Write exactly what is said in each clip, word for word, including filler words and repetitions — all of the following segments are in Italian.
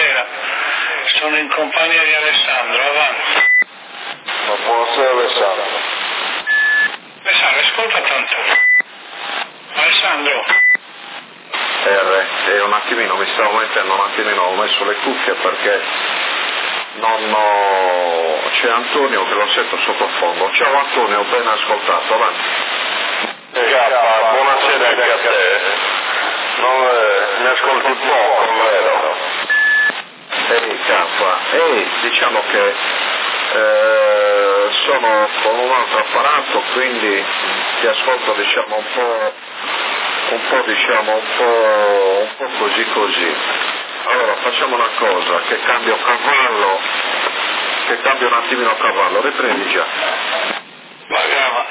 buonasera. Sono in compagnia di Alessandro, avanti. Ma buonasera Alessandro. Alessandro, ascolta tanto. Alessandro. R, eh, un attimino, mi stavo mettendo un attimino, ho messo le cuffie perché non ho... c'è Antonio che lo sento sottofondo. Ciao Antonio, ben ascoltato, avanti. K, buonasera anche a te. Non, eh, mi ascolti poco, vero? Ehi K, ehi, diciamo che eh, sono con un altro apparato, quindi ti ascolto diciamo un po', un po' diciamo un po', un po' così così. Allora facciamo una cosa, che cambio cavallo, che cambio un attimino a cavallo, riprendi già. Pagava.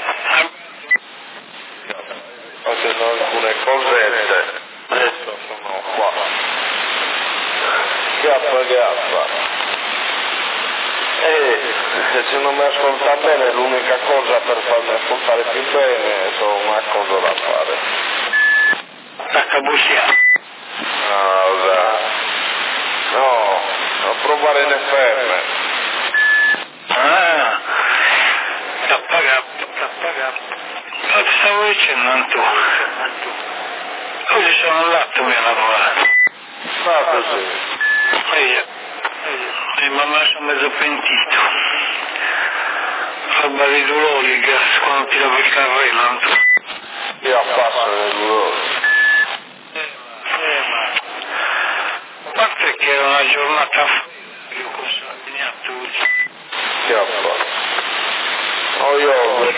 Facendo alcune cosette, adesso sono qua. K, K. E se non mi ascolta bene, l'unica cosa per farmi ascoltare più bene sono una cosa da fare. Attacca bussia. Allora, no, a provare le ferme. Ah, t'appaga, t'appaga. Ma ti stavo dicendo tu. Oggi sono andato a lavorare. Ma così. E io, e mamma sono mezzo pentito. Fa i dolori, il gas quando ti lava il carrello, non tu. Io appasso nel dolore. A parte che era una giornata io posso allineato oggi. Che appasso. No, io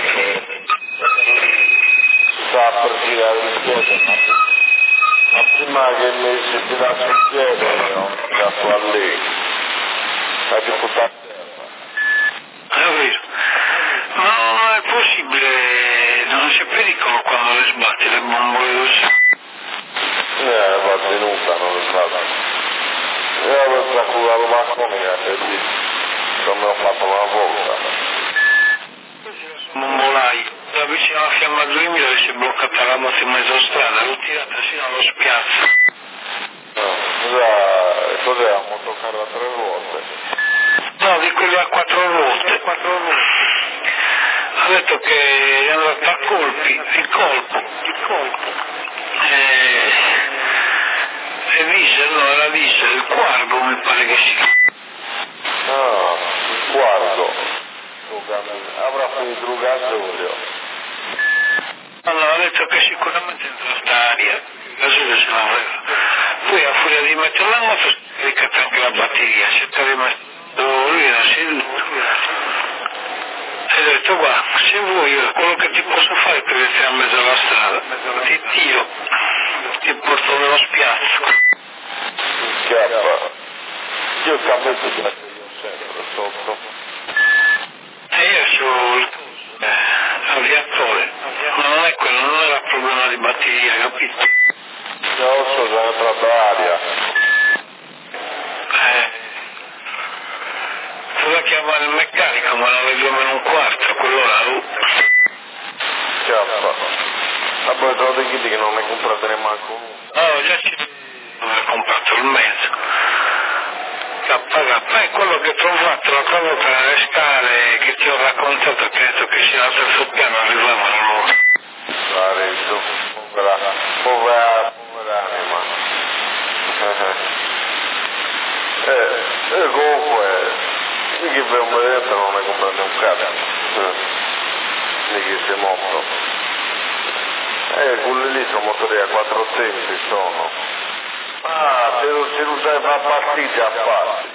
sta per girare il piede, ma ma prima che mi si tirasse il piede ho andato a lì. La difficoltà. È vero. Ma non è possibile, non c'è pericolo quando le sbatti le bombole così. Eh, va tenuta, non è stata. Io avevo traculato la conica che lì, come ho fatto una volta. Bombolai, da vicino alla fiamma duemila si è bloccata la moto in mezzo a strada, l'ho tirata sino allo spiazzo. No, cos'è, cos'è un motocarro a tre ruote? No, di quelli a quattro ruote. Quattro ruote. Ha detto che è andato a colpi, il colpo. Il colpo. E, e diesel, no, era diesel, il quargo mi pare che sia. Ah, il quarto. Avrà finito il gasolio. Allora ha detto che sicuramente entra sta aria, il gasolio se l'aveva. Poi a furia di mettere la moto si è ricatta anche la batteria, si è rimasto, lui era seduto. E ho detto guarda, se vuoi quello che ti posso fare per essere a mezzo alla strada, ti tiro, ti porto nello spiazzo. Chiappa. Io cammino io sempre sotto. E io sul eh, aviatore, ma non è quello, non era problema di batteria, capito? Io sono entrata aria. Eh, doveva chiamare il meccanico, ma alle due meno un quarto, quello là. Uh. Chiappa. Ma poi te lo dici che non ne comprate nemmeno uno. No, già ci avevo comprato il mezzo. K K è quello che ti ho fatto la cosa per arrestare, che ti ho raccontato, che ho detto che si al terzo piano arrivavano loro. Pareggio, povera, povera, povera anima. Eh, e comunque, di che per un vedete non ne comprate un cazzo. Di che sei morto. Eh, quelli lì sono motori a quattro tempi, sono. Ah, se non si usa la pastiglia a parte.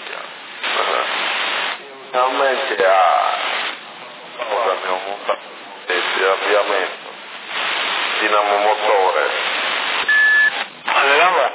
Finalmente ha cosa abbiamo montato di avviamento, dinamo motore. Avevamo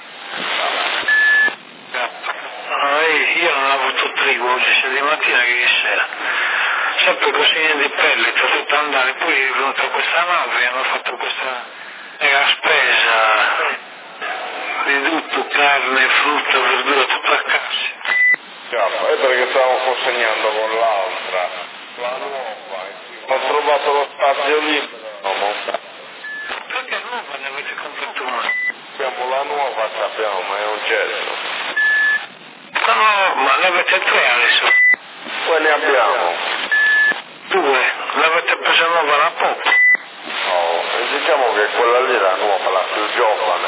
io non ho avuto trigo oggi, sia di mattina che di sera. Sempre così di pelle, ho dovuto andare, poi è venuta questa nave e hanno fatto questa mega spesa di tutto, carne, frutta, verdura, tutto a casa. È perché stavo consegnando con l'altra, la nuova, ho trovato lo spazio libero, ho montato. Perché nuova ne avete comprato una? Abbiamo la nuova, sappiamo, ma è un gesto. No, ma ne avete tre adesso? Poi ne abbiamo. Due, l'avete presa nuova da poco? No, diciamo che quella lì era nuova, la più giovane.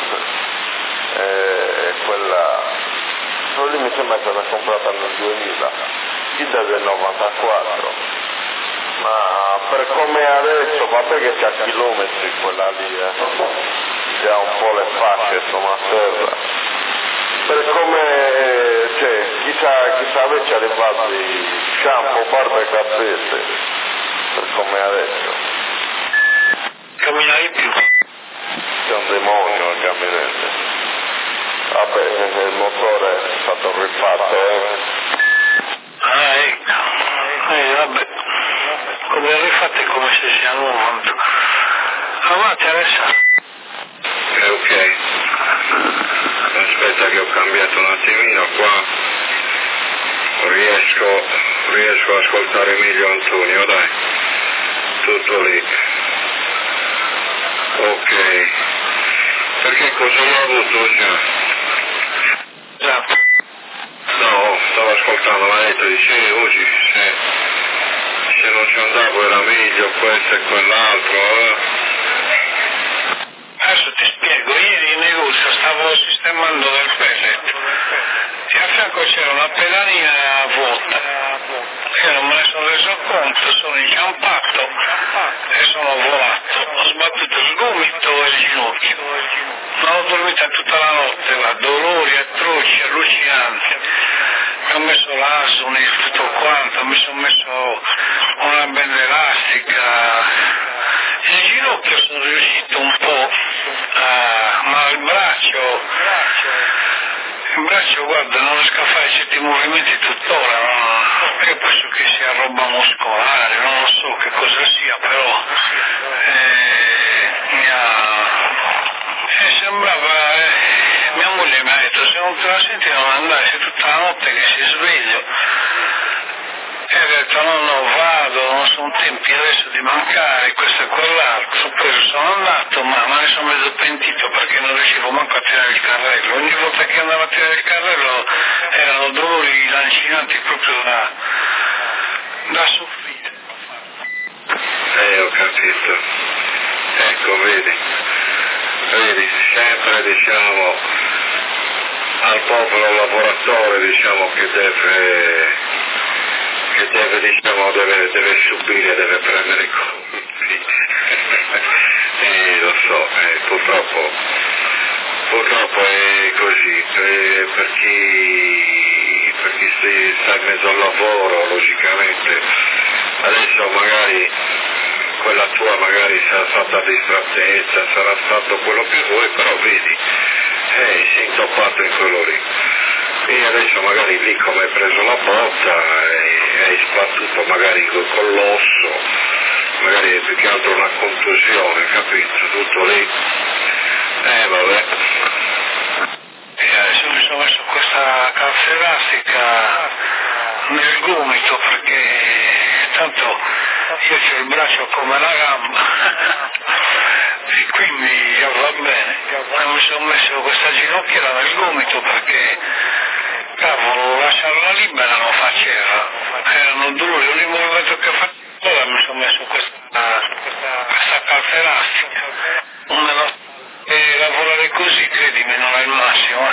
E quella... quella lì mi sembra che è stata comprata nel duemila, Ida del novantaquattro. Ma per come è adesso, vabbè che c'ha chilometri quella lì, eh. Già un po' le fasce sono a terra. Per come, cioè, chissà, chissà avesse arrivato di shampoo, barba e capelli, per come è adesso. Cammina di più. C'è un demonio al camminetto. Vabbè, il motore è stato rifatto, eh. Ah, ecco. Eh, vabbè. Come rifate come se sia nuovo. Avanti adesso. Eh, ok. Aspetta che ho cambiato un attimino qua. Riesco, riesco a ascoltare meglio Antonio, dai. Tutto lì. Ok. Perché cosa ho avuto già? Già. No, stavo ascoltando, ma ha detto, dice, oggi se, se non ci andavo era meglio questo e quell'altro, eh? Adesso ti spiego, ieri in negozio stavo sistemando del pellet e a fianco c'era una pedalina vuota. Io non me ne sono reso conto, sono inciampato e sono volato. Ho sbattuto il gomito e il ginocchio. Non ho dormito tutta la notte, va, dolori atroci, allucinanti. Mi ho messo l'asuni, tutto quanto, mi sono messo una benda elastica. Il ginocchio sono riuscito un po', a, ma il braccio, il braccio guarda non riesco a fare certi movimenti tuttora, no? Io penso che sia roba muscolare, non lo so che cosa sia, però eh, mi ha, eh, sembrava, eh, mia moglie mi ha detto se non te la senti non andare, sei tutta la notte che si sveglio. E ho detto no, no, vado, non sono tempi adesso di mancare, questo e quell'altro. Poi sono andato, ma, ma ne sono mezzo pentito perché non riuscivo manco a tirare il carrello. Ogni volta che andavo a tirare il carrello erano dolori lancinanti proprio da, da soffrire. Eh, ho capito. Ecco, vedi. Vedi, sempre diciamo al popolo lavoratore diciamo che deve che deve diciamo deve, deve subire, deve prendere i conti. Eh, lo so, eh, purtroppo purtroppo è così, eh, per chi per chi si sta in mezzo al lavoro logicamente adesso magari quella tua magari sarà stata distrattezza, sarà stato quello che vuoi, però vedi, eh, si è intoppato in quello lì. E adesso magari lì come hai preso la botta e hai sbattuto magari con l'osso, magari è più che altro una contusione, capito? Tutto lì. Eh vabbè. E adesso mi sono messo questa calza elastica nel gomito perché tanto io c'ho il braccio come la gamba e quindi già va bene. E mi sono messo questa ginocchiera nel gomito perché cavolo, lasciarla libera non faceva, erano dolori, ogni movimento che facevo allora mi sono messo questa, questa calza elastica. Una no- e lavorare così, credimi, non è il massimo.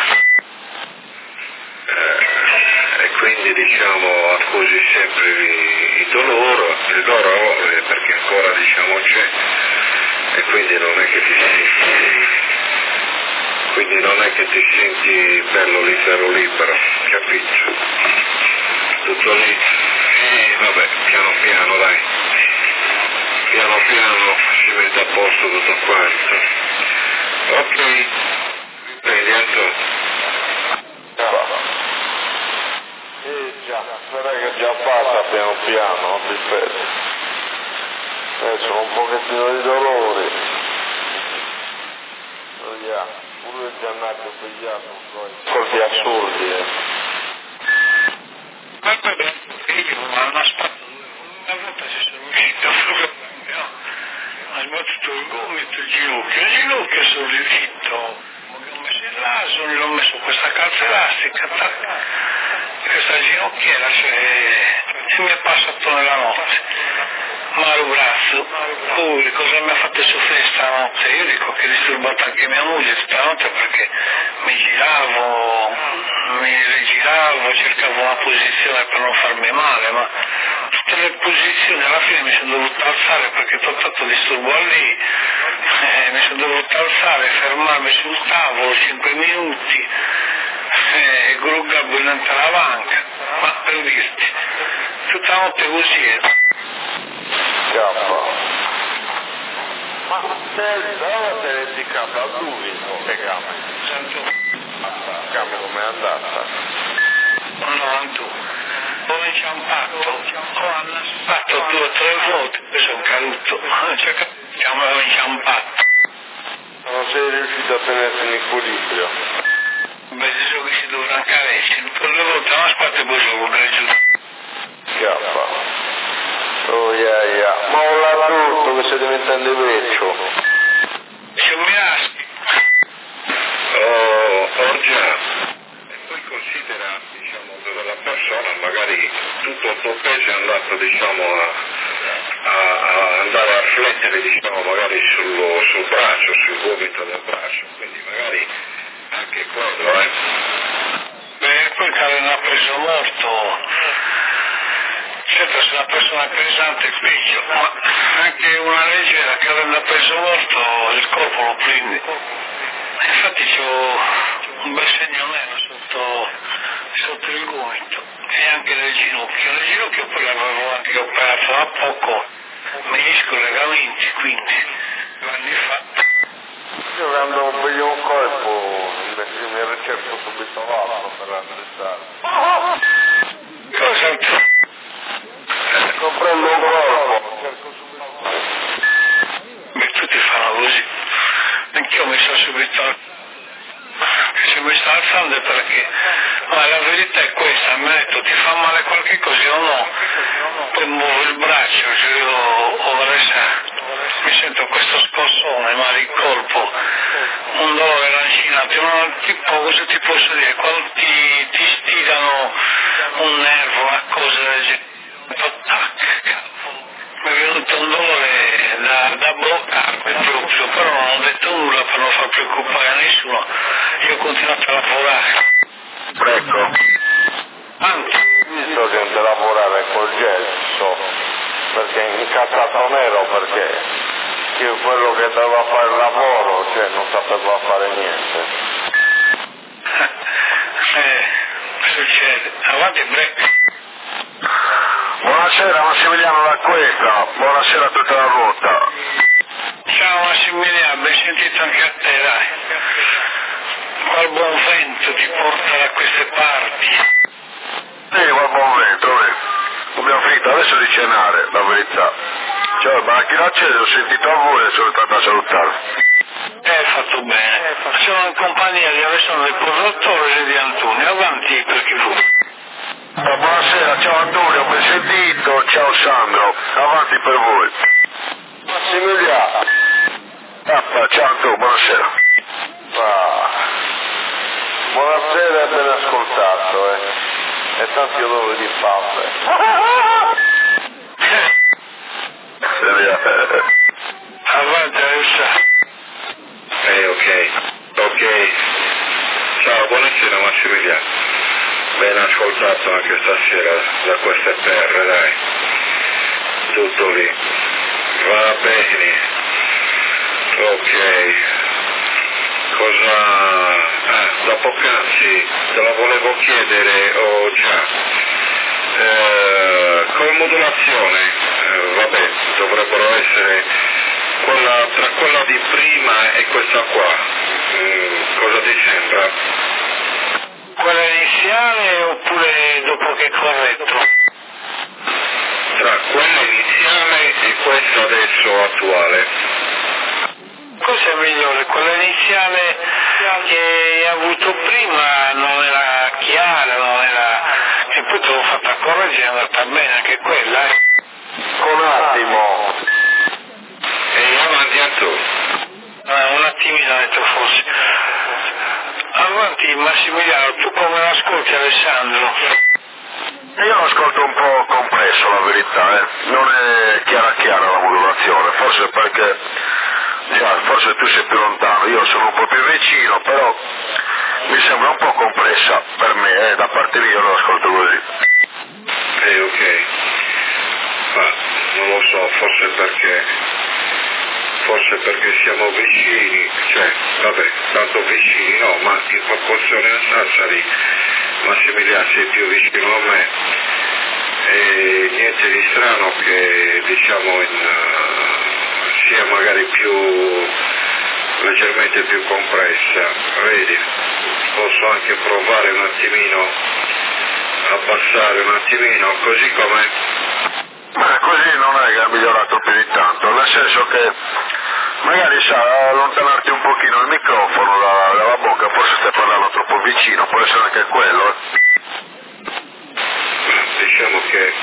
Eh, e quindi diciamo accusi sempre il dolore, il dolore perché ancora diciamo c'è e quindi non è che ti senti quindi non è che ti senti bello libero libero, capito? Tutto lì e vabbè, piano piano dai, piano piano si mette a posto tutto quanto. Ok, prendi Antonio. Eh già, spera che già passa piano piano, ripeto. Adesso ho un pochettino di dolori. Vediamo, pure il giannato pigliato un po'. Colpi assurdi, eh. Guarda bene, io una spazzatura, una volta ci sono uscito proprio, no, ho sbattuto il gomito, il ginocchio, il ginocchio sono riuscito, ho messo il l'asino, l'ho messo questa calza elastica, tac, questa ginocchiera, cioè, e mi è passato nella notte. Maro braccio, lui cosa mi ha fatto soffrire stanotte? Io dico che ho disturbato anche mia moglie stanotte perché mi giravo, mi rigiravo, cercavo una posizione per non farmi male, ma tutte le posizioni alla fine mi sono dovuto alzare perché ho tanto disturbo lì, eh, mi sono dovuto alzare, fermarmi sul tavolo cinque minuti, eh, gruggabo in la banca, ma per dirti, tutta la notte così è. Scappa. Ma se dove te ne si scappa subito? Che cambia? Sento. Cambia come è andata? No, tu. Ho inciampato, ho annaspato due o tre volte e sono caduto. Cioè, ho inciampato. Non sei riuscito a tenersi in equilibrio? Beh, so che si dovrà carecere. Per due volte annaspato e poi sono caduto. Scappa. Oh yeah yeah, ma molla tutto che stai diventando vecchio. Se mi aschi. Oh, oh già. E poi considera, diciamo, dove la persona magari tutto il suo peso è andato, diciamo, a, a, a andare a flettere, diciamo, magari sullo, sul braccio, sul gomito del braccio, quindi magari anche quello, eh. Beh, poi che aveva preso morto. Certo, se una persona è pesante è peggio, ma anche una leggera che avendo preso morto il corpo lo prende. Infatti c'ho un bel segno nero sotto, sotto il gomito e anche nel ginocchio. Nel ginocchio poi l'avevo anche operato da poco, menisco i legamenti, quindi due anni fa. Io quando voglio un corpo mi ricerco subito l'altro per attrezzare. Cosa? Comprendo un corpo, cerco subito l'altro. Beh, tutti fanno così. Anch'io mi sono subito, se mi sto alzando è perché, ma la verità è questa, mi ha detto ti fa male qualche cosa, io no, poi muovo il braccio, cioè io ho adesso, mi sento questo scossone, male il colpo, un dolore lancinato, no, tipo cosa ti posso dire, quando ti, ti stirano un nervo, una cosa del genere, tac, cavolo, mi è venuto un dolore da, da bloccarmi proprio, però non ho detto nulla per non far preoccupare a nessuno, io ho continuato a lavorare. Ecco. Tanto. Visto che non lavorare col gesso, perché è incazzato nero perché che quello che doveva fare il lavoro, cioè non sapeva fare niente. eh, succede. Avanti break. Buonasera Massimiliano da Questa, buonasera a tutta la rotta. Ciao Massimiliano, ben sentito anche a te, dai. Qual buon vento ti porta da queste parti? Sì, qual buon vento, eh. Abbiamo finito adesso di cenare, la verità. Ciao, ma chi l'accende? Ho sentito a voi e sono entrato a salutare. Eh, hai fatto bene. Sono in compagnia di Alessandro del Corrottore e di Antonio. Avanti per chi fu. Oh, buonasera, ciao Antonio, ben sentito, ciao Sandro, avanti per voi. Massimiliano. Ah, ciao Antonio, buonasera. Ah. Buonasera e ben ascoltato, eh. E tanti odori di pappe. Avanti Alessandro. Eh, ok, ok. Ciao, buonasera Massimiliano. Ben ascoltato anche stasera da queste terre, dai. Tutto lì. Va bene. Ok. Cosa... Ah, da poc'anzi te la volevo chiedere, oh già. Eh, come modulazione, eh, vabbè, dovrebbero essere quella, tra quella di prima e questa qua. Mm, cosa ti sembra? Quella iniziale oppure dopo che è corretto? Tra quella iniziale e questa adesso attuale. Cosa è migliore? Quella iniziale che hai avuto prima non era chiara, non era... e poi te l'ho fatta correggere, è andata bene anche quella, eh? Un attimo. E avanti a tu. Ah, un attimino ho detto forse. Massimiliano, tu come l'ascolti Alessandro? Io l'ascolto un po' compresso, la verità, eh. Non è chiara chiara la modulazione, forse perché cioè, forse tu sei più lontano, io sono un po' più vicino, però mi sembra un po' compressa per me, eh. Da parte mia io lo ascolto così. Eh, ok, ma non lo so, forse perché forse perché siamo vicini, cioè, vabbè, tanto vicini no, ma in proporzione a Sassari Massimiliano sei più vicino a me e niente di strano che diciamo in, uh, sia magari più leggermente più compressa, vedi, posso anche provare un attimino a passare un attimino così com'è. Ma così non è che ha migliorato più di tanto, nel senso che magari sa allontanarti un pochino il microfono dalla, dalla bocca, forse stai parlando troppo vicino, può essere anche quello. Eh. Diciamo che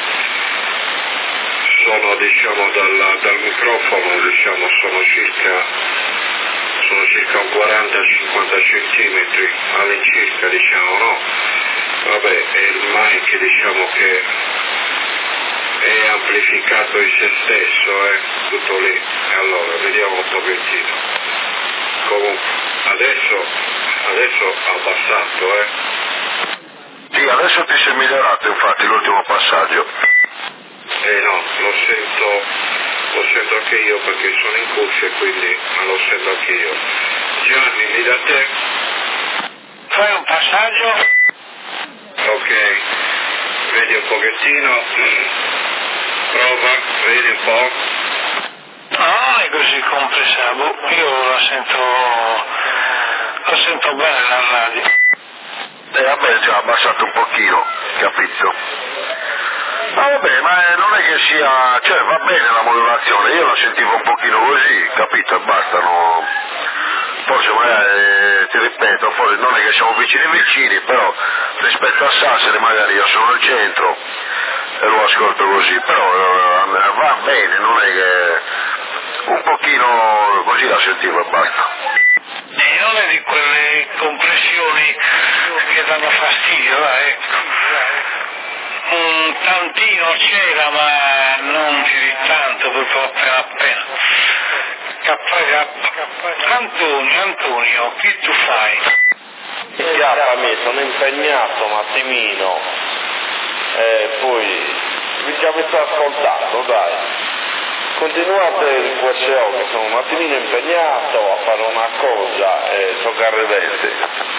sono diciamo dal, dal microfono diciamo sono circa sono circa un quaranta cinquanta centimetri all'incirca, diciamo, no? Vabbè, è il mic diciamo che è amplificato in se stesso, eh, tutto lì. Allora, vediamo un pochettino. Comunque, adesso, adesso ha abbassato, eh. Sì, adesso ti sei migliorato, infatti, l'ultimo passaggio. Eh no, lo sento, lo sento anche io perché sono in cuffie, quindi lo sento anche io. Gianni, lì da te? Fai un passaggio? Ok, vedi un pochettino. Prova, vedi un po'. No, è così compressa, io la sento, la sento bene la radio. E eh, vabbè, ci ha abbassato un pochino, capito? Ma vabbè, ma non è che sia, cioè va bene la modulazione, io la sentivo un pochino così, capito? E basta, no? Forse magari, eh, ti ripeto, forse non è che siamo vicini vicini, però rispetto a Sassari magari io sono al centro e lo ascolto così, però eh, va bene, non è che un pochino così la sentivo e basta. E non è di quelle compressioni che danno fastidio, dai. Un tantino c'era, ma non più di tanto, proprio appena appena. K K. Antonio, Antonio, che tu fai? Chiappami, sono impegnato un attimino. E poi già vi sto ascoltando, dai. Continuate il Q S O che sono un attimino impegnato a fare una cosa e giocare denti.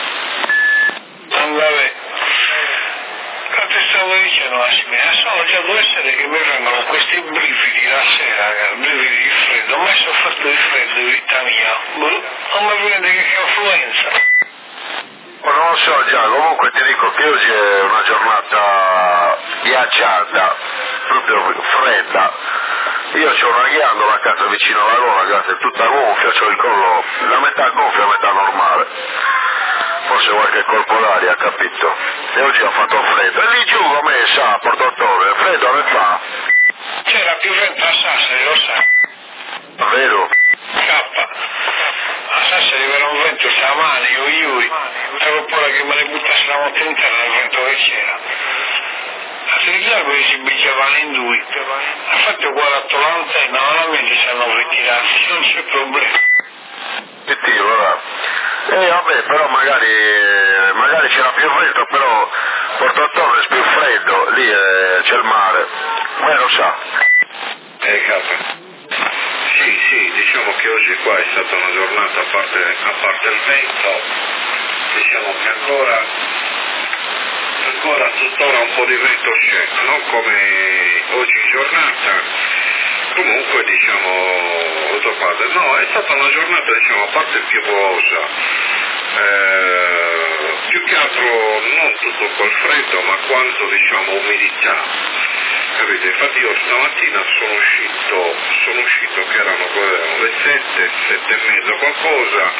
Vabbè. Ti stavo dicendo Massimiliano, sono già due sere che mi vengono questi brividi la sera, brividi di freddo, ho mai sofferto di freddo in vita mia, non mi viene che è influenza. Ma non lo so già, comunque ti dico che oggi è una giornata ghiacciata, proprio fredda. Io c'ho una ghiandola a casa vicino alla gola, grazie, tutta gonfia, c'ho il collo, la metà gonfia e la metà normale. Forse qualche colpo d'aria, capito? E oggi ha fatto freddo. E lì giù come sa, a Porto Torre, freddo ne fa? C'era più vento a Sassari, lo sa. Vero? K. A Sassari era un vento stamane, io iuri. Avevo paura che me ne buttasse la notte intera il vento che c'era. A Sri alberi si bigiavano in due. Ha fatto guardato l'antenna, normalmente si hanno ritirati, non c'è problema. Che tiro, va? Eh vabbè, però magari, magari c'era più vento, però Porto Torres più freddo, lì eh, c'è il mare, ma lo sa. Eh, capo. Sì, sì, diciamo che oggi qua è stata una giornata, a parte, a parte il vento, diciamo che ancora, ancora tuttora un po' di vento c'è, non come oggi in giornata. Comunque diciamo tutto padre. No, è stata una giornata diciamo a parte piovosa, eh, più che altro non tutto quel freddo ma quanto diciamo umidità, capite? Infatti io stamattina sono uscito, sono uscito che erano le sette, sette e mezza qualcosa,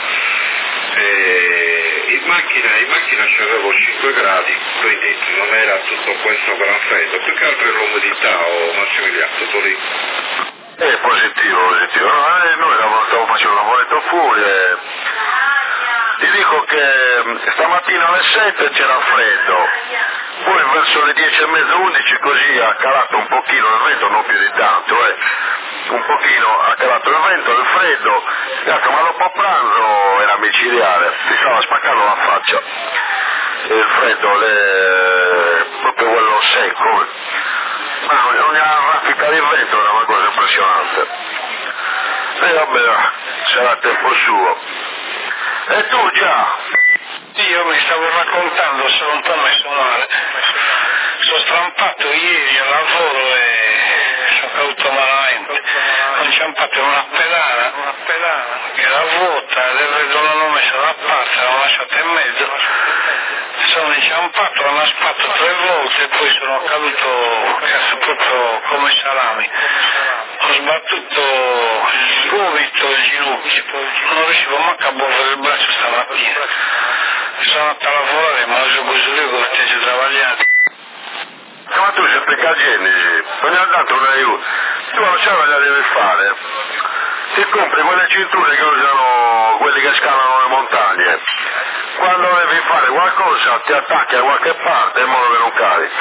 e in macchina, in macchina c'avevo cinque gradi, quindi non era tutto questo gran freddo, più che altro l'umidità o Massimiliano, tutto lì. È positivo, positivo. No, eh, noi stavamo facendo un lavoretto fuori e ti dico che eh, stamattina alle sette c'era freddo, poi verso le dieci e mezza, undici così ha calato un pochino il vento, non più di tanto, eh. un pochino ha calato il vento, il freddo, ecco, ma dopo pranzo era micidiale, si stava spaccando la faccia, il freddo, le... proprio quello secco, ma ogni raffica di vento era una cosa impressionante. E vabbè, sarà tempo suo. E tu già? Io mi stavo raccontando, sono un po' messo male. Sono strampato ieri al lavoro e sono caduto malamente. Ho inciampato in una pedana, una pedana che era vuota, non l'ho messa da parte, l'ho lasciata in mezzo. Sono inciampato, l'ho naspato tre volte e poi sono caduto, cazzo, proprio come salami. Ho sbattuto il gomito e il ginocchio, non riuscivo manco a muovere il braccio stamattina. Sono andato a lavorare, ma ho così io che ho travagliato. Ma tu sei peccagenici, non gli ha dato un aiuto. Tu non sai cosa devi fare. Ti compri quelle cinture che usano quelli che scalano le montagne. Quando devi fare qualcosa ti attacchi a qualche parte in modo che non cadi.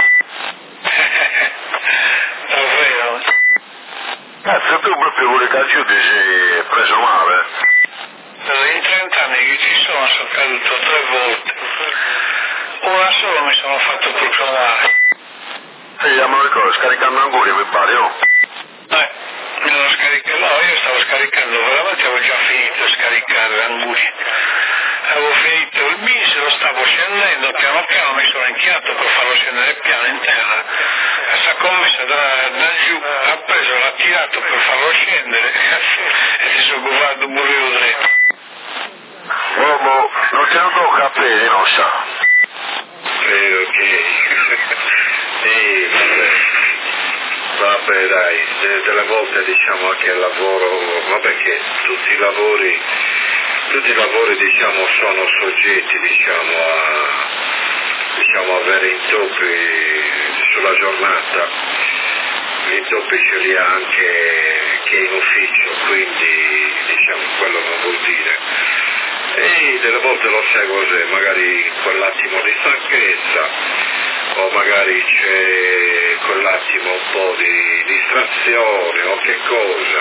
Davvero? Cazzo, tu proprio con i calciuti sei preso male. In trenta anni che ci sono sono caduto tre volte. Una sola mi sono fatto proprio male. Sì, me lo ricordo, scaricando anguri mi pare, no? Eh, me lo scarico, no, io stavo scaricando, veramente avevo già finito di scaricare anguri. Avevo finito il bis, lo stavo scendendo, piano piano mi sono inchinato per farlo scendere piano in terra. Questa commessa da, da giù ha preso, l'ha tirato per farlo scendere e si sono guardato burro dritto. Uomo, non te lo tocca a piedi, non sa. Sì, ok. Sì, vabbè. Vabbè dai, delle volte diciamo anche il lavoro, vabbè che tutti i lavori, tutti i lavori diciamo sono soggetti diciamo a diciamo avere intoppi sulla giornata, gli intoppi ce li ha anche che in ufficio, quindi diciamo quello non vuol dire. E delle volte lo sai cos'è, magari quell'attimo di stanchezza o magari c'è quell'attimo un po' di distrazione o che cosa,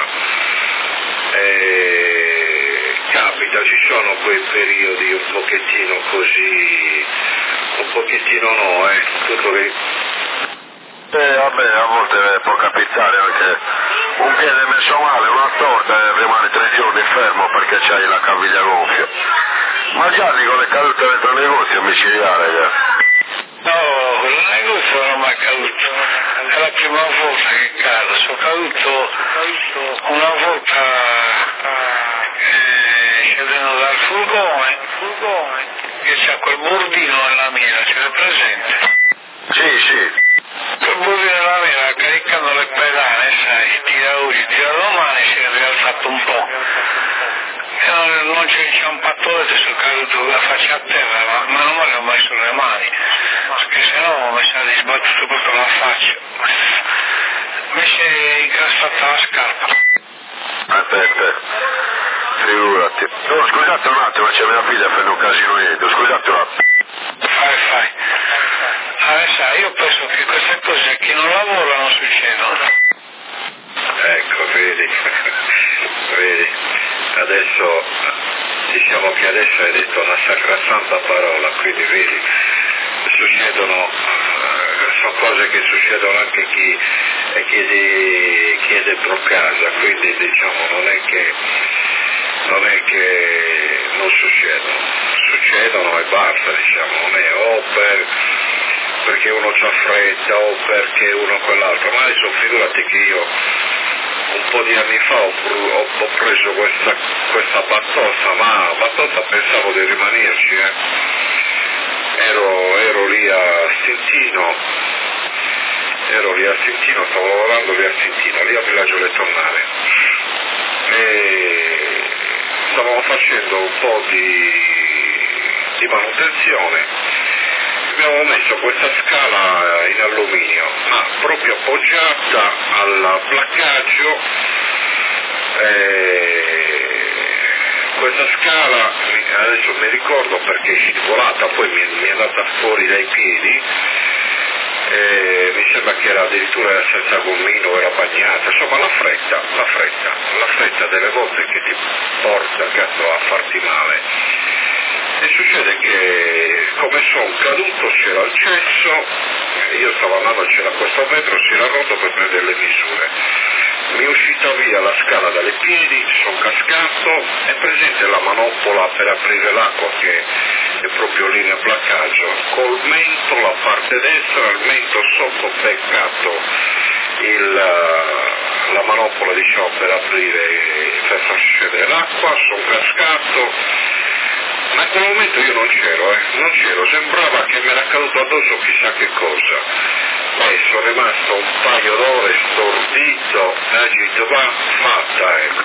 e capita, ci sono quei periodi un pochettino così, un pochettino no, eh, tutto che... Eh vabbè, a volte può capitare anche un piede messo male, una torta e rimane tre giorni fermo perché c'hai la caviglia gonfia. Ma Gianni con le cadute dentro il negozio è micidiale, eh? No, quel negozio non è mai caduto, è la prima volta che cado, sono caduto una volta eh, scendendo dal furgone, che c'è quel bordino nella mira, ce l'hai presente? Sì, sì. Quel bordino nella mira, caricando le pedane, sai, tira oggi, tira domani, si è rialzato un po'. E non, non c'è inciampatore, sono caduto con la faccia a terra, ma meno male ho messo le mani, perché sennò mi sarei sbattuto proprio la faccia. Mi si è incastata la scarpa. Aspetta, figurati. No, scusate un attimo, c'è mia figlia a fare un casino dietro, scusate un attimo. Fai, fai. Allora, sai, io penso che queste cose a chi non lavora non succedono. Ecco, vedi, vedi, adesso diciamo che adesso hai detto una sacrosanta parola, quindi vedi, succedono, sono cose che succedono anche a chi, a chi, è di, chi è dentro casa, quindi diciamo non è che non è che non succedono, succedono e basta, diciamo, non è o per perché uno c'ha fretta o perché uno o quell'altro, ma adesso figurati che io un po' di anni fa ho, ho, ho preso questa, questa battossa, ma battossa pensavo di rimanerci, eh. ero, ero lì a Stintino, ero lì a Stintino, stavo lavorando lì a Stintino, lì a Villaggio Le Tonnare, e stavamo facendo un po' di, di manutenzione. Abbiamo messo questa scala in alluminio, ma proprio appoggiata al placcaggio, eh, questa scala, adesso mi ricordo perché è scivolata, poi mi, mi è andata fuori dai piedi, e mi sembra che era addirittura senza gommino, era bagnata, insomma la fretta, la fretta, la fretta delle volte che ti porta cazzo a farti male. E succede che come sono caduto c'era il cesso, io stavo andando, c'era questo vetro, si era rotto per prendere le misure. Mi è uscita via la scala dalle piedi, sono cascato, è presente la manopola per aprire l'acqua che è proprio lì nel placcaggio, col mento, la parte destra, il mento sotto beccato il, la manopola diciamo per aprire, per far scendere l'acqua, sono cascato. Ma in quel momento io non c'ero, eh, non c'ero, sembrava che mi era caduto addosso chissà che cosa. Beh, sono rimasto un paio d'ore stordito, agito, va, fatta, ecco.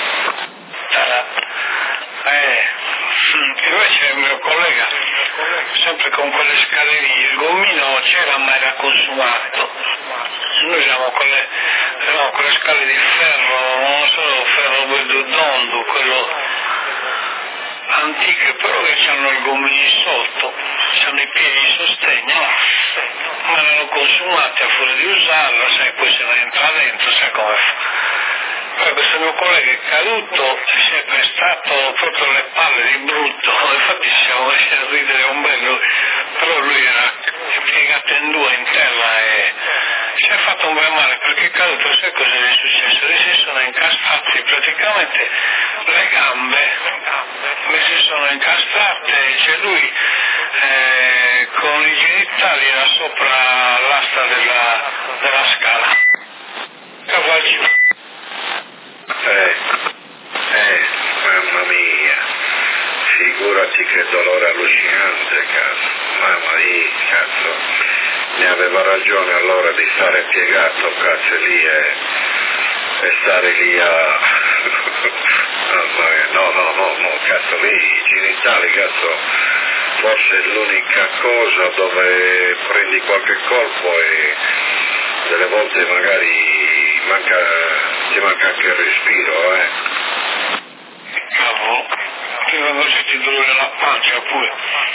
Eh, invece il mio collega, sempre con quelle scale lì, il gommino c'era ma era consumato. Noi siamo con le, siamo con le scale di ferro, non solo ferro redondo, quello antiche, però che hanno i gommini sotto, hanno i piedi di sostegno, ma erano consumati a furia di usarlo, sai, poi se ne entra dentro, sai come fa. Poi questo mio collega è caduto, si è pestato proprio le palle di brutto, infatti ci siamo messi a ridere un bello, però lui era piegato in due in terra e si è fatto un bel male perché è caduto, sai cosa gli è successo? Gli si sono incastrati praticamente le gambe, mi si sono incastrate, cioè lui eh, con i genitali era sopra l'asta della, della scala. Cavallo. Eh, eh, mamma mia, figurati che dolore allucinante, cazzo, mamma mia, cazzo, ne aveva ragione allora di stare piegato, cazzo, lì e, e stare lì a, no, no, no, no, cazzo, lì, i genitali, cazzo, forse è l'unica cosa dove prendi qualche colpo e delle volte magari manca, ti manca anche il respiro, eh. Cavolo, ti vengono sentire dolore alla pancia pure.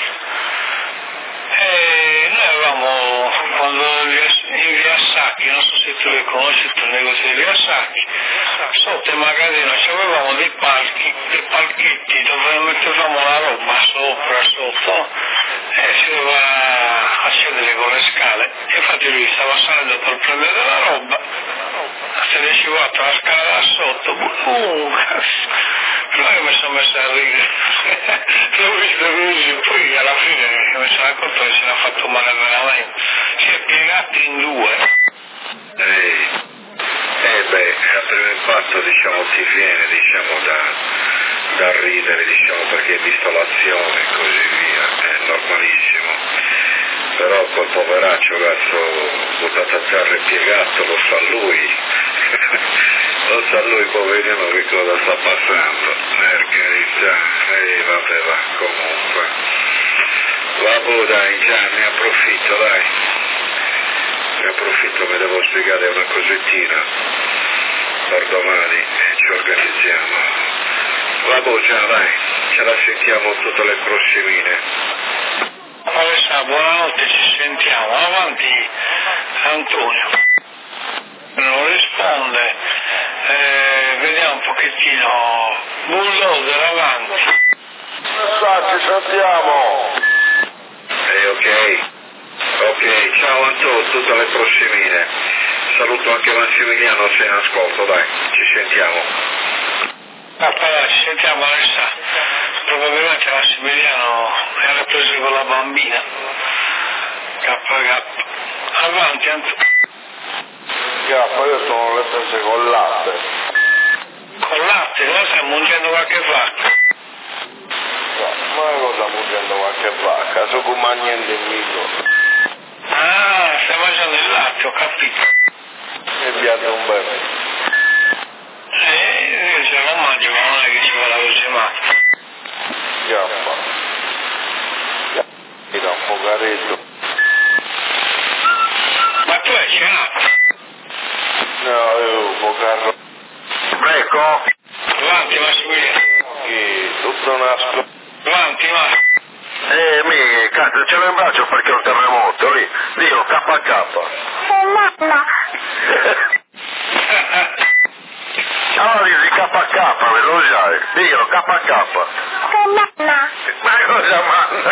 E noi avevamo, quando in via Sacchi, non so se tu le conosci, il negozio di via Sacchi, sotto il magazzino avevamo dei palchi, dei palchetti dove mettevamo la roba sopra, sotto, e si doveva accedere con le scale. Infatti lui stava salendo per prendere la roba, si è scivolato la scala da sotto, uh, però io mi sono messo a ridere, l'ho visto così, poi alla fine mi sono accorto che si era fatto male veramente, si è piegato in due. Eh, eh beh, a primo impatto diciamo ti viene diciamo da, da ridere diciamo perché hai visto l'azione e così via, è normalissimo. Però quel poveraccio cazzo buttato a terra e piegato lo sa lui, lo sa lui poverino che cosa sta passando, mercarità, e vabbè va comunque. Vabbè dai, già ne approfitto dai, ne approfitto, mi devo spiegare una cosettina per domani e ci organizziamo. Vabbè già dai, ce la sentiamo tutte le prossimine. Alessà, buonanotte, ci sentiamo. Avanti Antonio. Non risponde. Eh, vediamo un pochettino. Bulldozer, avanti. Sa, ci sentiamo. Eh, ok. Ok, ciao Antonio, tutte le prossimine. Saluto anche Massimiliano se in ascolto, dai, ci sentiamo. Ah, allora, ci sentiamo Alessà. Probabilmente Massimiliano era preso con la bambina. K K. Avanti Antonio. Gaffa, io sono le prese con latte. Con latte, noi stiamo mungendo qualche vacca. No, ma cosa mungendo qualche vacca? So come niente in vivo. Ah, stai mangiando il latte, ho capito. Mi piace un bene. Eh, io ce lo mangio, ma non è che ci vada così male. Gaffa. Era un po' caretto. Ma tu hai cenato? No, io un po' carro. Ecco. Avanti Massimiliano. Che sento una sp... Avanti, va. Eh, mi, cazzo, ce l'ho in braccio perché è un terremoto, lì, dico K K. Mamma. Allora dici K K, me lo sai, dico K K. Mamma. Ma cosa manda?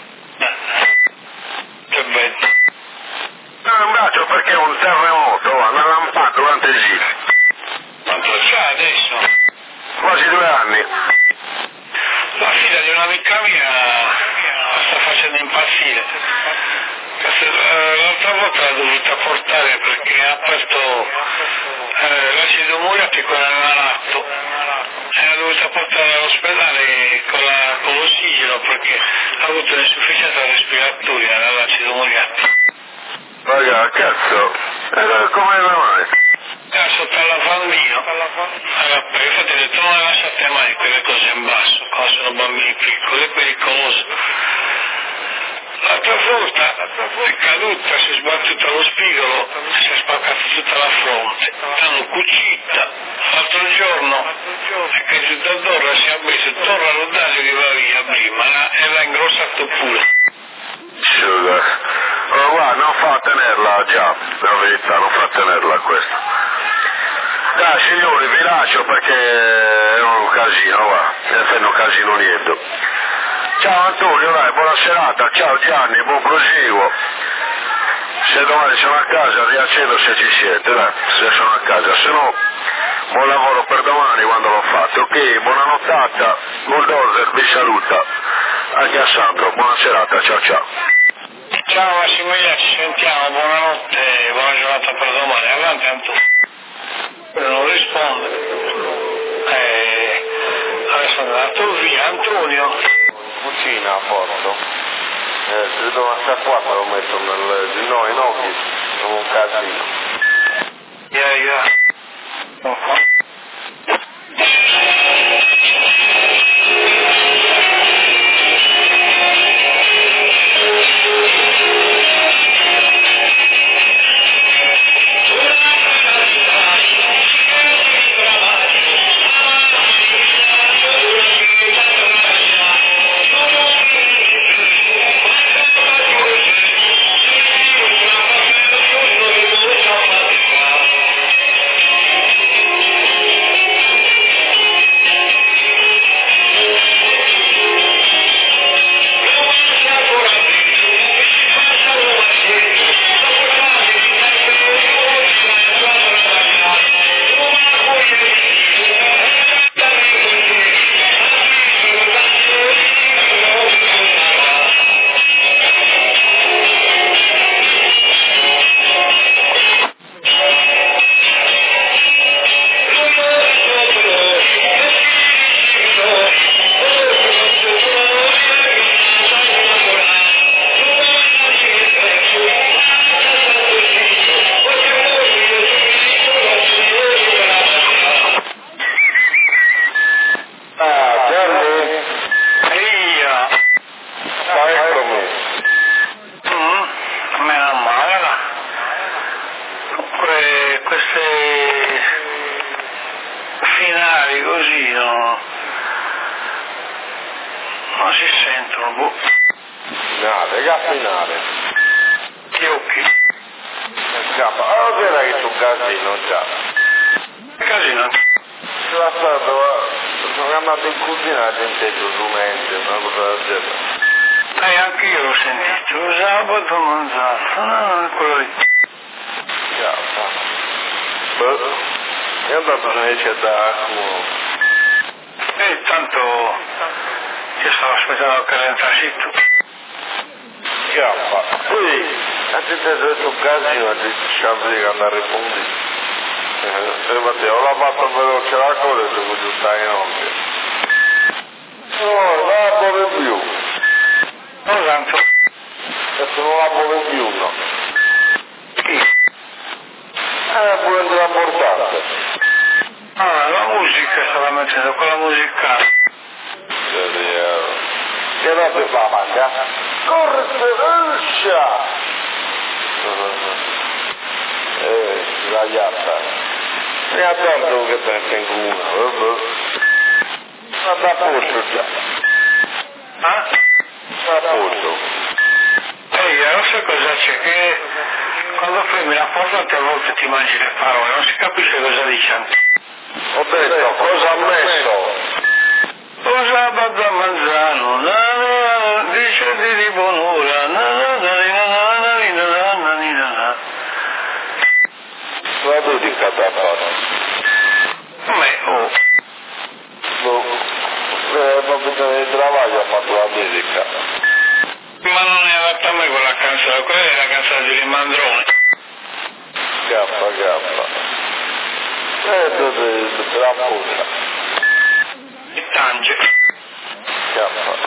Che bello. Ce l'ho in braccio perché è un terremoto, una lampata durante il giro. Quanto c'ha adesso? Quasi due anni. La figlia di un'amica mia la sta facendo impazzire. L'altra volta l'ha dovuta portare perché ha aperto eh, l'acido muriatico nell'anatto e l'ha dovuta portare all'ospedale con, la, con l'ossigeno perché ha avuto un'insufficienza respiratoria dall'acido muriatico. Raga, cazzo, eh, come mai? Era sotto al lavandino, allora, infatti ho detto non lasciate mai quelle cose in basso, quando sono bambini piccoli, è pericoloso. L'altra volta è caduta, si è sbattuta allo spigolo, si è spaccata tutta la fronte, l'hanno cucita. L'altro giorno è caduta d'ora, si è messo torno all'odario che va via prima e l'ha ingrossato pure. Scusa, ma guarda, non fa tenerla già, la verità, non fa tenerla questa. Dai signori, vi lascio perché è un casino, va, ne fanno casino niente. Ciao Antonio, dai, buona serata, ciao Gianni, buon proseguo. Se domani sono a casa riaccendo se ci siete, dai, se sono a casa, se no buon lavoro per domani quando l'ho fatto. Ok, buona nottata, Bulldozer vi saluta, anche a Sandro, buona serata, ciao ciao. Ciao Massimiliano, ci sentiamo, buonanotte e buona giornata per domani, avanti Antonio. Non risponde. Eh, adesso è andato via Antonio. Cucina a Porto, eh, se devo stare qua me lo metto nel, di no, in occhi, sono un casino. Yeah, yeah. Uh-huh. sta a posto già. Ah? Sta a posto. Ehi, non so cosa c'è, che quando fermi la porta a volte ti mangi le parole, non si capisce cosa diciamo. Ho detto, cosa ha messo? Cosa da mangiano, na, na, dice di buonura, na, na, na, na, na, na, na, na, na, na. La dedica da fare. Come? Oh. No, eh, non bisogna di travaglio, ha fatto la dedica. Ma non è adatta a me quella canzone, quella è la canzone di Rimandrone. Gappa, gappa. Eh, dove la puta. Il Tange. Gappa.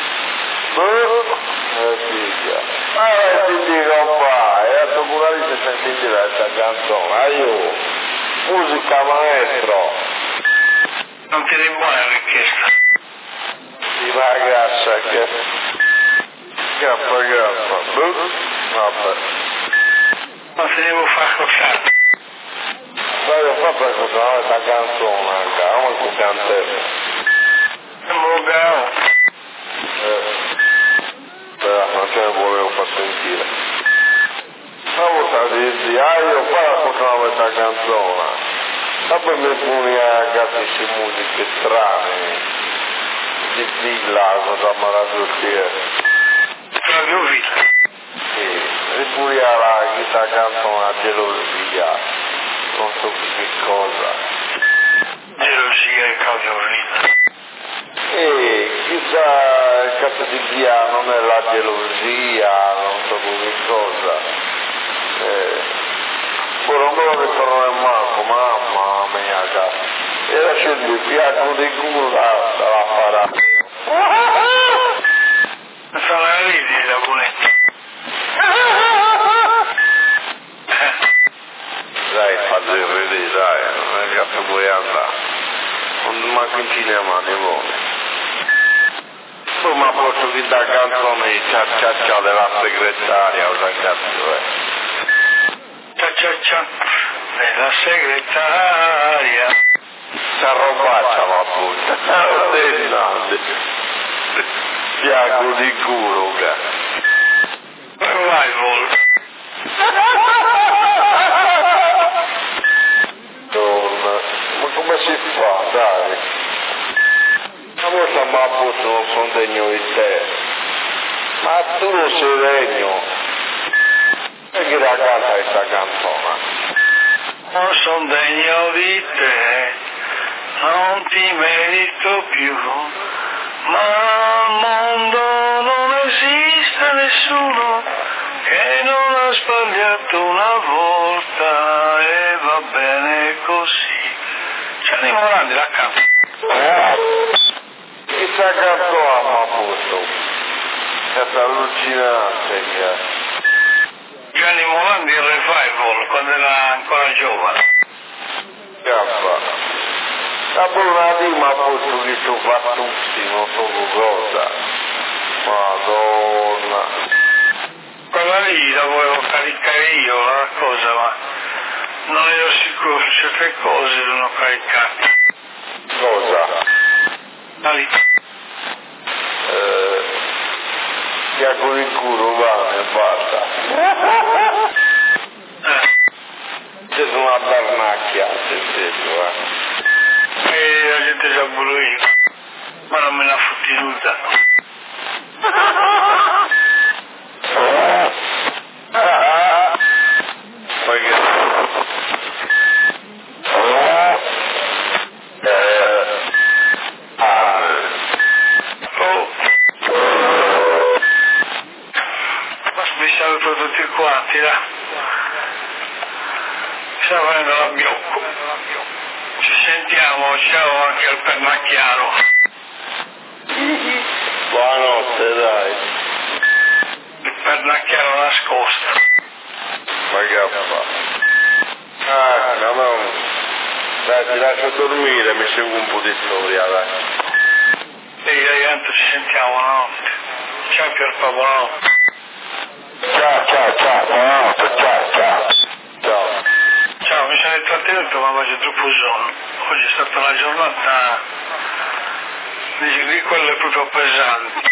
Eh, dica. Ah, ti dico qua, e a Toculari si sentite questa canzone, aiuto. Musica maestro. Non ti devi buona richiesta. Di ragazza che... Gappa, gappa. Vabbè. Ma se devo fare cosa? Voglio fare per questa questa canzone anche, come con cantello. Mogao. Eh, però non ce ne volevo far sentire. Una volta dici, ah io qua ascoltavo questa canzone. Ma poi mi puni a capisci musiche strane. Di villa, cosa mi raggiunge. Radio Villa. Sì, e pure la questa canzone a gelosia. Non so che cosa. Gelosia e Claudio Villa. E chissà il cazzo di via non è la gelosia, non so che cosa. Eh, poi non me lo ricordo nemmeno, mamma mia cazzo. Era scendi il fiacco di culo da, dalla parata. Sono la ridi la bonetta. Dai, fate il ridere, dai, non è che vuoi andare. Non manco in cinema, ne vuole. Poi mi ha posto chi da canzone cia cia cia della segretaria, cosa cazzo è? Cia cia cia della segretaria. Sta robaccia la puta. Dennate. Fiaco di culo, cazzo. Revival. Donna, ma come si fa, dai? Una volta mi ha posto un sondegno di te. Ma tu lo sei regno. E che la canta questa canzone? Non son degno di te, non ti merito più, ma al mondo non esiste nessuno che non ha sbagliato una volta e va bene così. Gianni Morandi la canta. Questa canzone mi ha posto. Questa allucinante che... Gianni Morandi il revival quando era ancora giovane. Cappa. La buona di mi ha posto che tu fattucci, non so cosa. Madonna. Quella lì la volevo caricare io la cosa, ma non ero sicuro su certe cose non ho caricato. Cosa? Da lì. Eh, che con il culo va e basta. Eh. C'è una bernacchia, c'è detto, eh. E la gente già pure io, ma non me ne ha fotti nulla. Poi che... Eh... Ah... Oh. Ma mi saluto tutti quanti, là. Sta venendo la Biocco. Ci sentiamo, ciao anche al Pernacchiaro. Buonanotte, dai. Il Pernacchiaro nascosto. Ma che fa? Ah, no, no. Dai, ti lascio dormire, mi seguo un po' di storia, dai. E io tanto ci sentiamo notte. Ciao Pierpaolo, buonanotte. Ciao, ciao, ciao, buonanotte, ciao, ciao. Ciao. Ciao, mi sono intrattenuto ma faccio troppo sonno. Oggi è stata una giornata Dice che quello è proprio pesante.